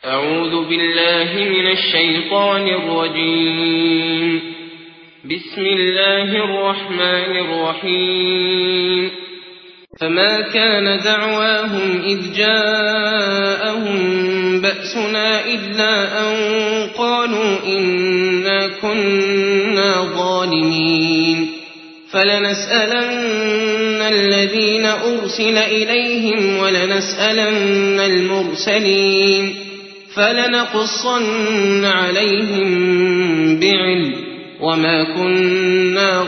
أعوذ بالله من الشيطان الرجيم. بسم الله الرحمن الرحيم. فما كان دعواهم إذ جاءهم بأسنا إلا أن قالوا إنا كنا ظالمين. فلنسألن الذين أرسل إليهم ولنسألن المرسلين فلنقصن عليهم بعلم وما كنا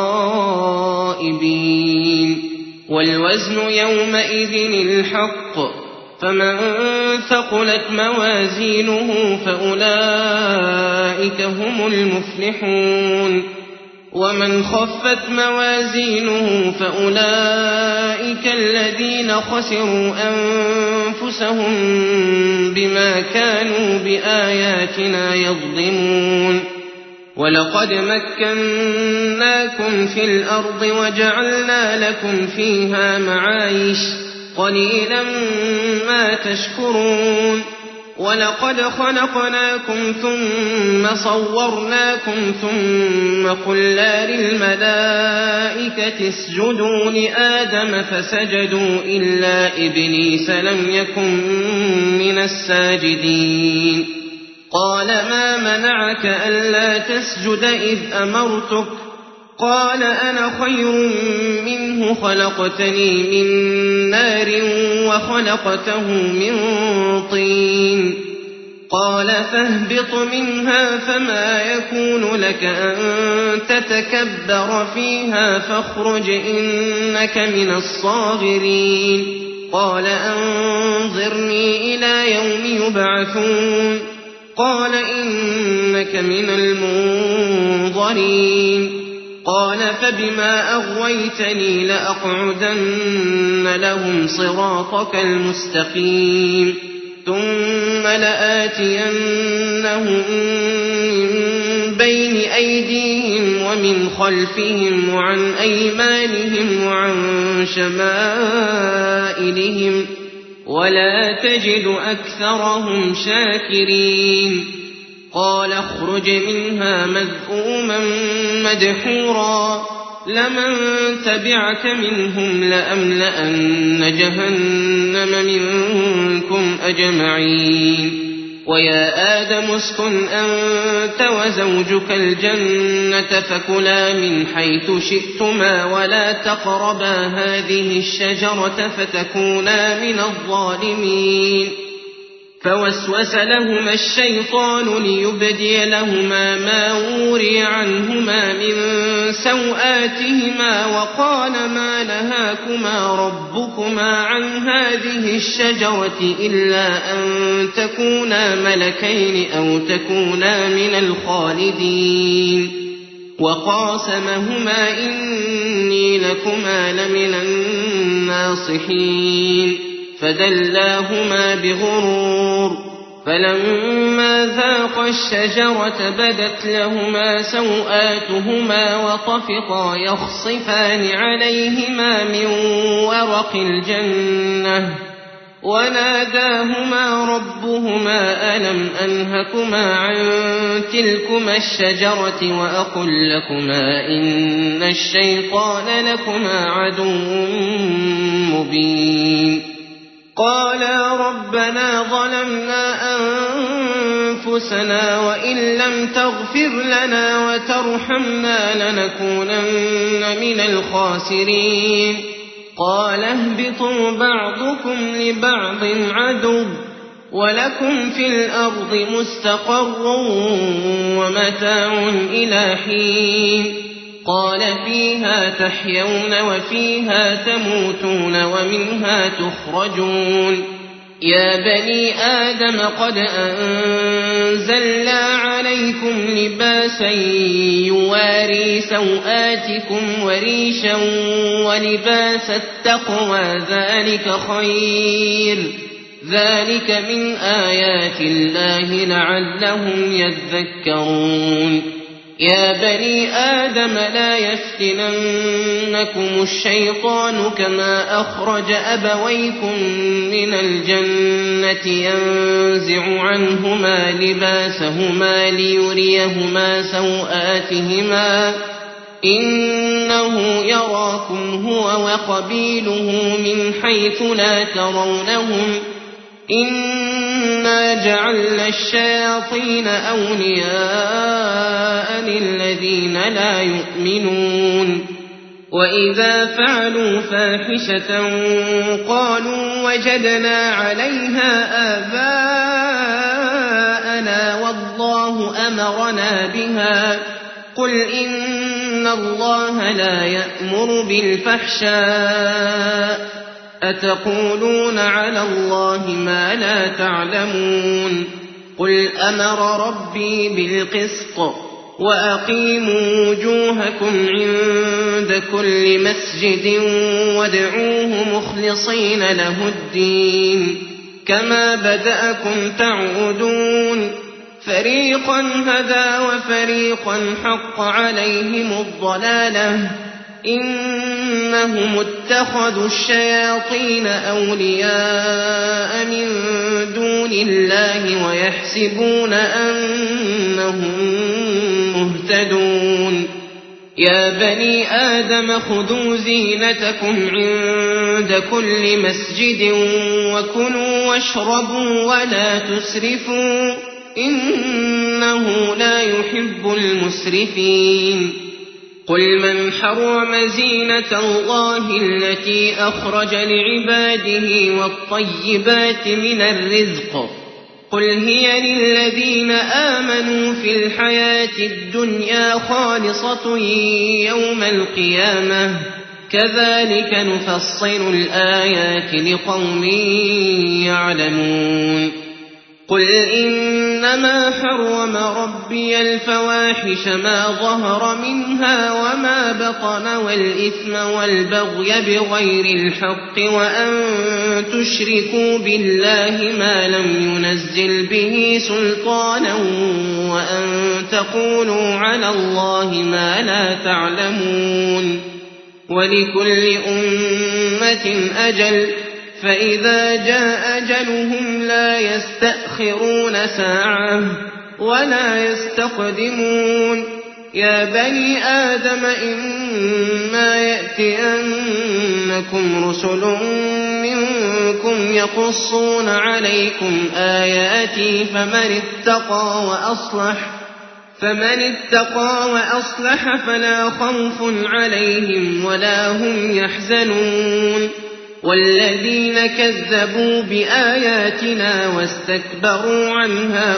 غائبين. والوزن يومئذ الحق فمن ثقلت موازينه فأولئك هم المفلحون ومن خفت موازينه فأولئك الذين خسروا أنفسهم بما كانوا بآياتنا يظلمون. ولقد مكناكم في الأرض وجعلنا لكم فيها معايش قليلا ما تشكرون. ولقد خلقناكم ثم صورناكم ثم قلنا للملائكة اسجدوا لآدم فسجدوا إلا إبليس لم يكن من الساجدين. قال ما منعك ألا تسجد إذ أمرتك؟ قال أنا خير منه خلقتني من نار وخلقته من طين. قال فاهبط منها فما يكون لك أن تتكبر فيها فاخرج إنك من الصاغرين. قال أنظرني إلى يوم يبعثون. قال إنك من المنظرين. قال فبما أغويتني لأقعدن لهم صراطك المستقيم ثم لآتينهم من بين أيديهم ومن خلفهم وعن أيمانهم وعن شمائلهم ولا تجد أكثرهم شاكرين. قال اخرج منها مذءوما مدحورا لمن تبعك منهم لأملأن جهنم منكم أجمعين. ويا آدم اسكن أنت وزوجك الجنة فكلا من حيث شئتما ولا تقربا هذه الشجرة فتكونا من الظالمين. فوسوس لهما الشيطان ليبدي لهما ما وري عنهما من سوآتهما وقال ما نهاكما ربكما عن هذه الشجرة إلا أن تكونا ملكين أو تكونا من الخالدين. وقاسمهما إني لكما لمن الناصحين. فدلاهما بغرور فلما ذاقا الشجرة بدت لهما سوآتهما وطفقا يخصفان عليهما من ورق الجنة وناداهما ربهما ألم أنهكما عن تلكما الشجرة وأقل لكما إن الشيطان لكما عدو مبين. قالا ربنا ظلمنا أنفسنا وإن لم تغفر لنا وترحمنا لنكونن من الخاسرين. قال اهبطوا بعضكم لبعض عدو ولكم في الأرض مستقر ومتاع إلى حين. قال فيها تحيون وفيها تموتون ومنها تخرجون. يا بني آدم قد أنزلنا عليكم لباسا يواري سوآتكم وريشا ولباس التقوى ذلك خير. ذلك من آيات الله لعلهم يذكرون. يا بني آدم لا يفتننكم الشيطان كما أخرج أبويكم من الجنة ينزع عنهما لباسهما ليريهما سوآتهما إنه يراكم هو وقبيله من حيث لا ترونهم إنا جعلنا الشياطين أولياء للذين لا يؤمنون وإذا فعلوا فاحشة قالوا وجدنا عليها آباءنا والله أمرنا بها قل إن الله لا يأمر بالفحشاء أتقولون على الله ما لا تعلمون قل أمر ربي بالقسط وأقيموا وجوهكم عند كل مسجد وادعوه مخلصين له الدين كما بدأكم تعودون فريقا هدى وفريقا حق عليهم الضلالة إنهم اتخذوا الشياطين أولياء من دون الله ويحسبون أنهم مهتدون يا بني آدم خذوا زينتكم عند كل مسجد وكلوا واشربوا ولا تسرفوا إنه لا يحب المسرفين قل من حرم زينة الله التي أخرج لعباده والطيبات من الرزق قل هي للذين آمنوا في الحياة الدنيا خالصة يوم القيامة كذلك نفصل الآيات لقوم يعلمون قل إنما حرم ربي الفواحش ما ظهر منها وما بطن والإثم والبغي بغير الحق وأن تشركوا بالله ما لم ينزل به سلطانا وأن تقولوا على الله ما لا تعلمون ولكل أمة أجل فإذا جاء أجلهم لا يستأخرون ساعة ولا يستقدمون يا بني آدم إما يأتينكم رسل منكم يقصون عليكم آياتي فمن اتقى وأصلح فلا خوف عليهم ولا هم يحزنون والذين كذبوا بآياتنا واستكبروا عنها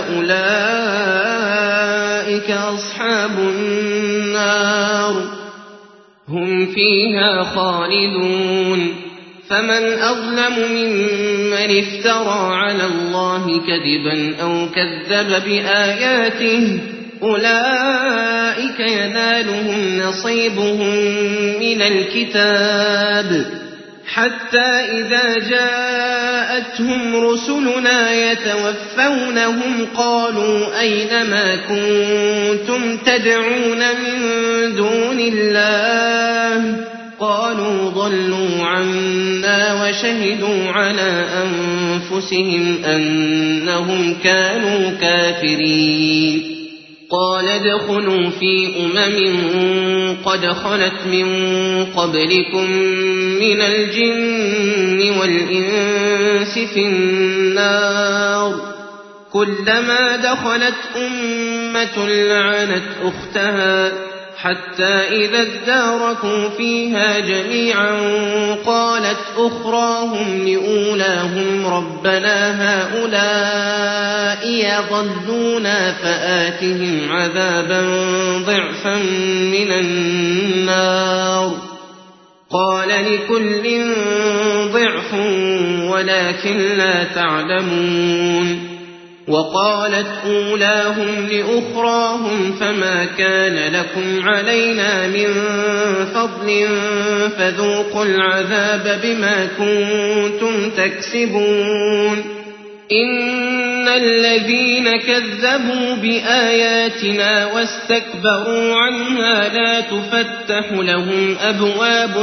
أولئك أصحاب النار هم فيها خالدون فمن أظلم ممن افترى على الله كذبا أو كذب بآياته أولئك ينالهم نصيبهم من الكتاب حتى إذا جاءتهم رسلنا يتوفونهم قالوا أين ما كنتم تدعون من دون الله قالوا ضلوا عنا وشهدوا على أنفسهم أنهم كانوا كافرين قال ادخلوا في قد خلت من قبلكم من الجن والإنس في النار كلما دخلت أمة لعنت أختها حتى إذا اداركوا فيها جميعا قالت أخراهم لأولاهم ربنا هؤلاء يضلونا فآتهم عذابا ضعفا من النار قال لكل ضعف ولكن لا تعلمون وقالت أولاهم لأخراهم فما كان لكم علينا من فضل فذوقوا العذاب بما كنتم تكسبون إن الذين كذبوا بآياتنا واستكبروا عنها لا تفتح لهم أبواب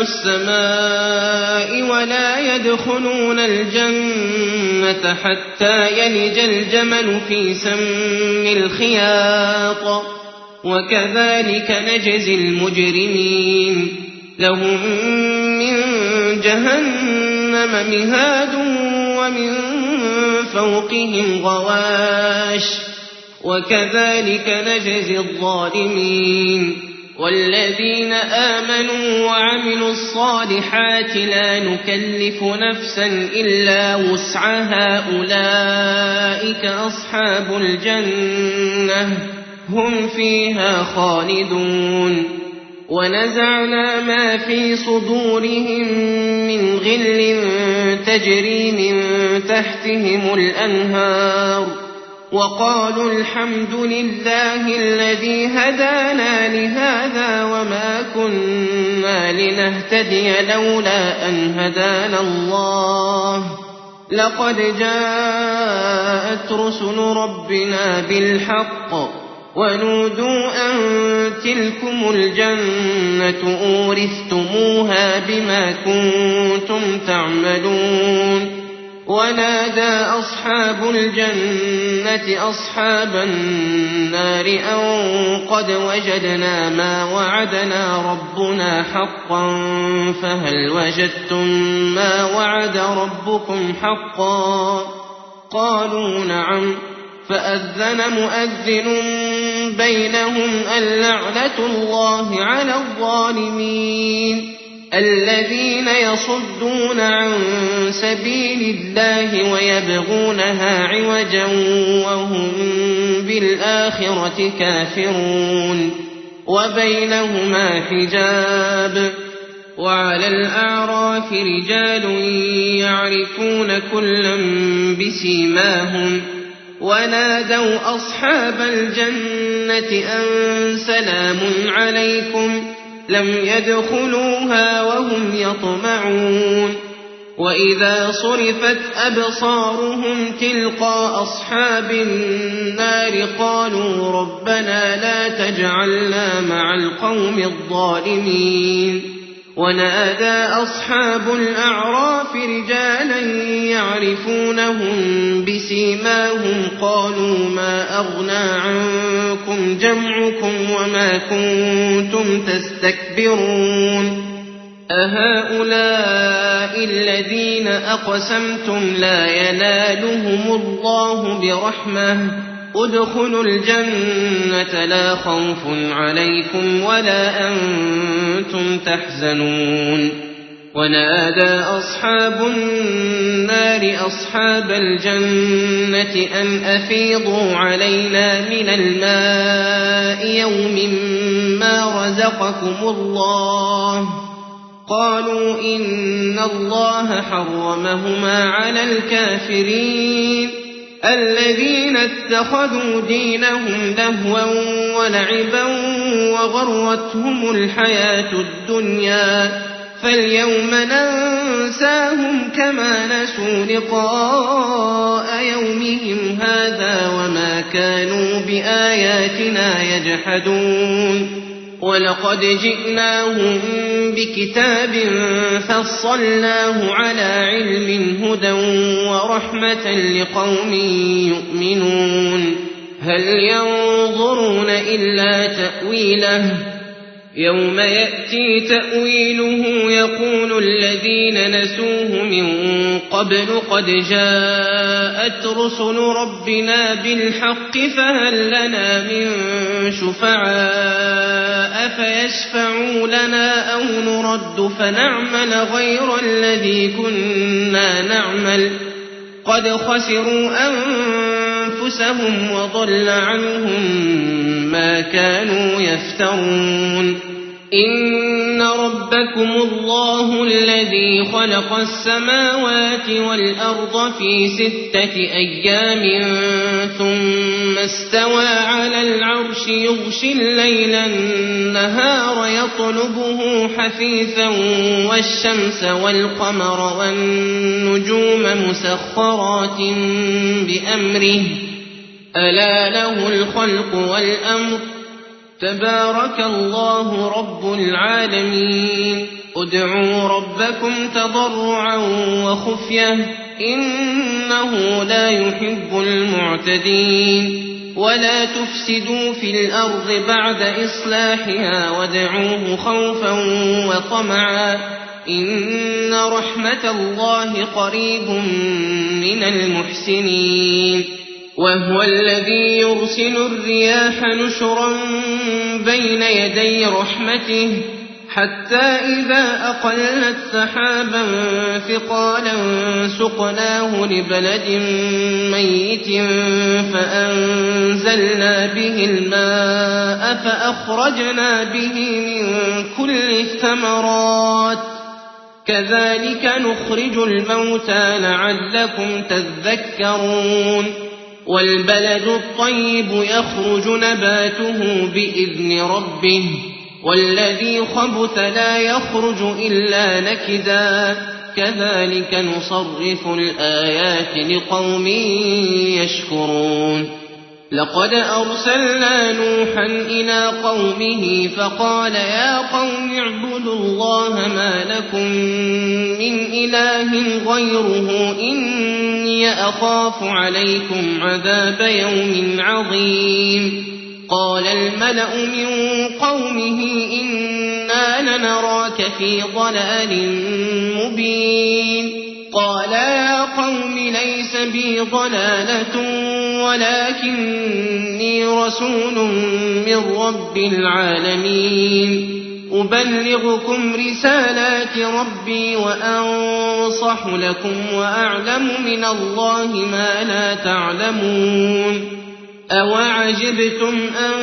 السماء ولا يدخلون الجنة حتى يلج الجمل في سم الخياط وكذلك نجزي المجرمين لهم من جهنم مهاد ومن فوقهم غواش وكذلك نجزي الظالمين والذين آمنوا وعملوا الصالحات لا نكلف نفسا إلا وسعها أولئك أصحاب الجنة هم فيها خالدون ونزعنا ما في صدورهم من غل تجري من تحتهم الأنهار وقالوا الحمد لله الذي هدانا لهذا وما كنا لنهتدي لولا أن هدانا الله لقد جاءت رسل ربنا بالحق ونودوا أن تلكم الجنة أورثتموها بما كنتم تعملون ونادى أصحاب الجنة أصحاب النار أن قد وجدنا ما وعدنا ربنا حقا فهل وجدتم ما وعد ربكم حقا قالوا نعم فأذن مؤذن بينهم اللعنة الله على الظالمين الذين يصدون عن سبيل الله ويبغونها عوجا وهم بالآخرة كافرون وبينهما حجاب وعلى الأعراف رجال يعرفون كلا بسيماهم ونادوا أصحاب الجنة أن سلام عليكم لم يدخلوها وهم يطمعون وإذا صرفت أبصارهم تلقى أصحاب النار قالوا ربنا لا تجعلنا مع القوم الظالمين ونادى أصحاب الأعراف رجالا يعرفونهم بسيماهم قالوا ما أغنى عنكم جمعكم وما كنتم تستكبرون أهؤلاء الذين أقسمتم لا ينالهم الله برحمة ادخلوا الجنة لا خوف عليكم ولا أنتم تحزنون ونادى أصحاب النار أصحاب الجنة أن أفيضوا علينا من الماء يوم ما رزقكم الله قالوا إن الله حرمهما على الكافرين الذين اتخذوا دينهم لهوا ولعبا وغرتهم الحياة الدنيا فاليوم ننساهم كما نسوا لقاء يومهم هذا وما كانوا بآياتنا يجحدون ولقد جئناهم بكتاب فصلناه على علم هدى ورحمة لقوم يؤمنون هل ينظرون إلا تأويله يوم يأتي تأويله يقول الذين نسوه من قبل قد جاءت رسل ربنا بالحق فهل لنا من شفعاء فيشفعوا لنا أو نرد فنعمل غير الذي كنا نعمل قد خسروا أنفسهم وضل عنهم ما كانوا يفترون إن ربكم الله الذي خلق السماوات والأرض في 6 أيام ثم استوى على العرش يغشي الليل النهار يطلبه حثيثا والشمس والقمر والنجوم مسخرات بأمره ألا له الخلق والأمر تبارك الله رب العالمين ادعوا ربكم تضرعا وخفية إنه لا يحب المعتدين ولا تفسدوا في الأرض بعد إصلاحها وادعوه خوفا وطمعا إن رحمة الله قريب من المحسنين وهو الذي يرسل الرياح نشرا بين يدي رحمته حتى إذا أقلت سحابا ثقالا سقناه لبلد ميت فأنزلنا به الماء فأخرجنا به من كل الثمرات كذلك نخرج الموتى لعلكم تذكرون والبلد الطيب يخرج نباته بإذن ربه والذي خبث لا يخرج إلا نكدا كذلك نصرف الآيات لقوم يشكرون لقد أرسلنا نوحا إلى قومه فقال يا قوم اعبدوا الله ما لكم من إله غيره إني أخاف عليكم عذاب يوم عظيم قال الملأ من قومه إنا لنراك في ضلال مبين قال يا قوم ليس بي ضلالة ولكني رسول من رب العالمين أبلغكم رسالات ربي وأنصح لكم وأعلم من الله ما لا تعلمون أوعجبتم أن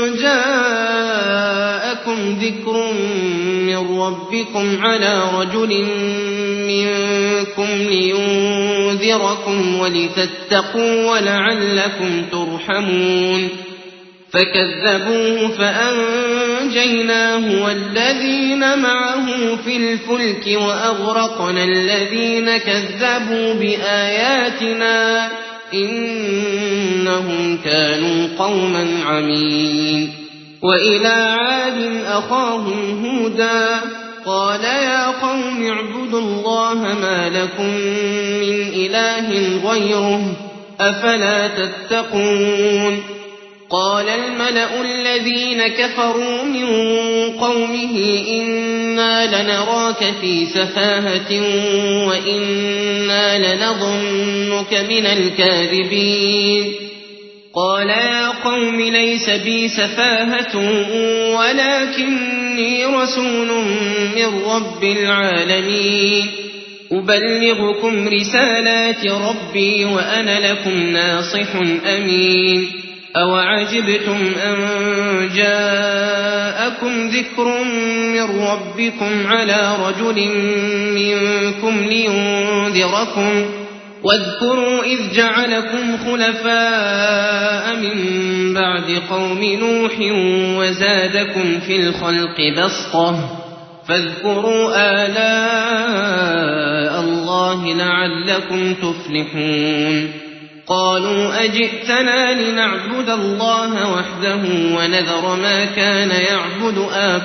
جاءكم ذكر من ربكم على رجل منكم لينذركم ولتتقوا ولعلكم ترحمون فكذبوه فأنجيناه والذين معه في الفلك وأغرقنا الذين كذبوا بآياتنا إنهم كانوا قوما عمين وإلى عاد أخاهم هودا قال يا قوم اعبدوا الله ما لكم من إله غيره أفلا تتقون قال الملأ الذين كفروا من قومه إنا لنراك في سفاهة وإنا لنظنك من الكاذبين قال يا قوم ليس بي سفاهة ولكني رسول من رب العالمين أبلغكم رسالات ربي وأنا لكم ناصح أمين أوعجبتم أن جاءكم ذكر من ربكم على رجل منكم لينذركم واذكروا إذ جعلكم خلفاء من بعد قوم نوح وزادكم في الخلق بسطة فاذكروا آلاء الله لعلكم تفلحون قالوا أجئتنا لنعبد الله وحده ونذر ما كان يعبد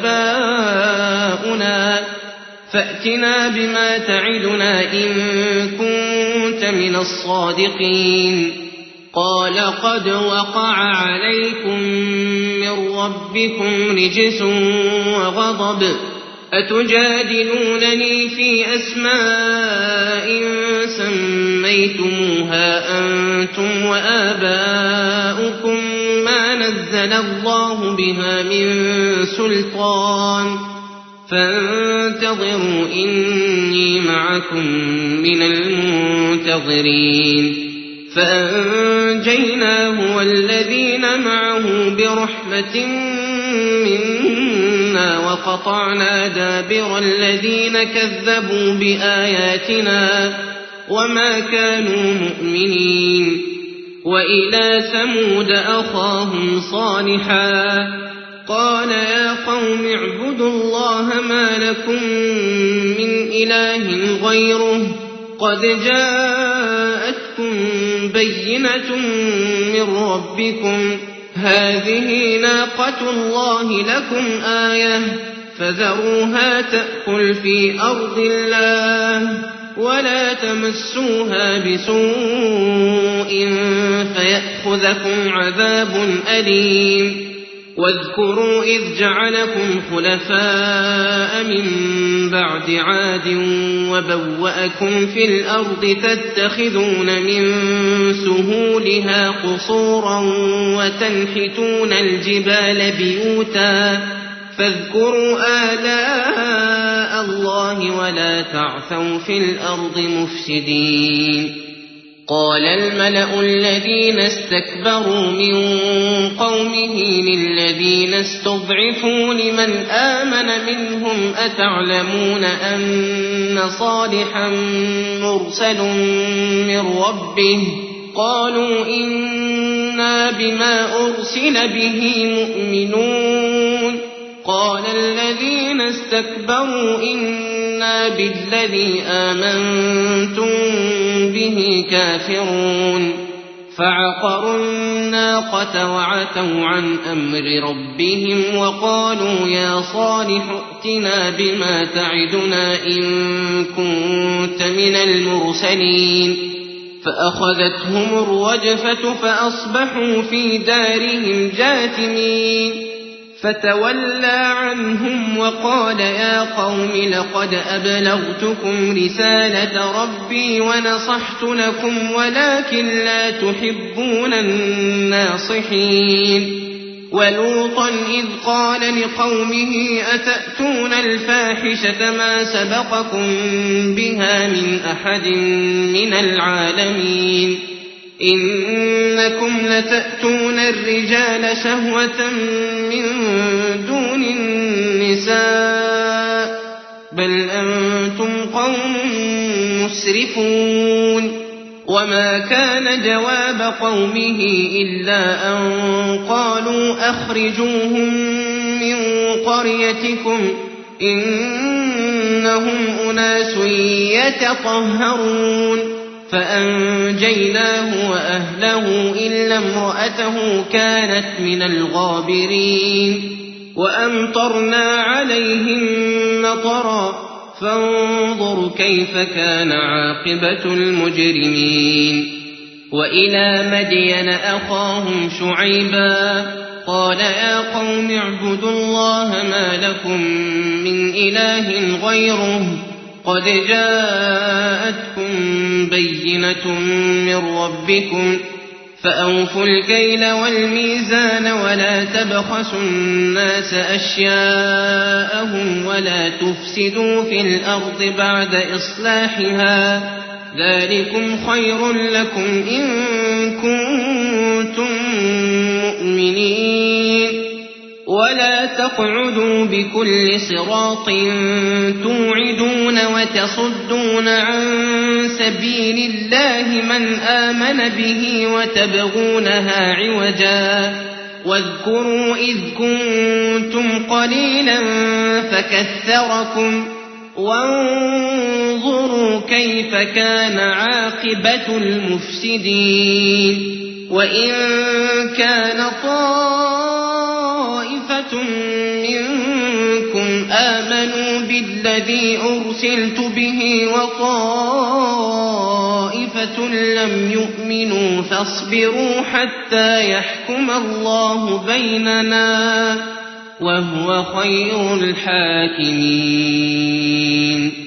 آباؤنا فأتنا بما تعدنا إن كنت من الصادقين قال قد وقع عليكم من ربكم رجس وغضب أتجادلونني في أسماء سميتموها أنتم وآباؤكم ما نزل الله بها من سلطان فانتظروا إني معكم من المنتظرين فأنجيناه والذين معه برحمة منا وقطعنا دابر الذين كذبوا بآياتنا وما كانوا مؤمنين وإلى ثمود أخاهم صالحا قال يا قوم اعبدوا الله ما لكم من إله غيره قد جاءتكم بينة من ربكم هذه ناقة الله لكم آية فذروها تأكل في أرض الله ولا تمسوها بسوء فيأخذكم عذاب أليم واذكروا إذ جعلكم خلفاء من بعد عاد وبوأكم في الأرض تتخذون من سهولها قصورا وتنحتون الجبال بيوتا فاذكروا آلاء الله ولا تعثوا في الأرض مفسدين قال الملأ الذين استكبروا من قومه للذين استضعفوا لمن آمن منهم أتعلمون أن صالحا مرسل من ربه قالوا إنا بما أرسل به مؤمنون قال الذين استكبروا إنا بالذي آمنتم به كافرون فعقروا الناقة وعتوا عن أمر ربهم وقالوا يا صالح ائتنا بما تعدنا إن كنت من المرسلين فأخذتهم الرجفة فأصبحوا في دارهم جاثمين فتولى عنهم وقال يا قوم لقد أبلغتكم رسالة ربي ونصحت لكم ولكن لا تحبون الناصحين ولوطا إذ قال لقومه أتأتون الفاحشة ما سبقكم بها من أحد من العالمين إنكم لتأتون الرجال شهوة من دون النساء بل أنتم قوم مسرفون وما كان جواب قومه إلا أن قالوا أخرجوهم من قريتكم إنهم أناس يتطهرون فأنجيناه وأهله إلا امرأته كانت من الغابرين وأمطرنا عليهم مطرا فانظر كيف كان عاقبة المجرمين وإلى مدين أخاهم شعيبا قال يا قوم اعبدوا الله ما لكم من إله غيره قد جاءتكم بينة من ربكم فأوفوا الكيل والميزان ولا تبخسوا الناس أشياءهم ولا تفسدوا في الأرض بعد إصلاحها ذلكم خير لكم إن كنتم مؤمنين ولا تقعدوا بكل صراط توعدون وتصدون عن سبيل الله من آمن به وتبغونها عوجا واذكروا إذ كنتم قليلا فكثركم وانظروا كيف كان عاقبة المفسدين وإن كان طائفة منكم آمنوا بالذي أرسلت به وطائفة لم يؤمنوا فاصبروا حتى يحكم الله بيننا وهو خير الحاكمين